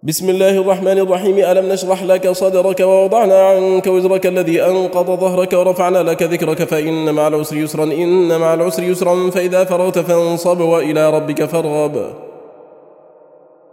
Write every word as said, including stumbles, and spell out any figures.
بسم الله الرحمن الرحيم. ألم نشرح لك صدرك ووضعنا عنك وزرك الذي أنقض ظهرك ورفعنا لك ذكرك فإن مع العسر يسرا إن مع العسر يسرا فإذا فرغت فانصب وإلى ربك فارغب.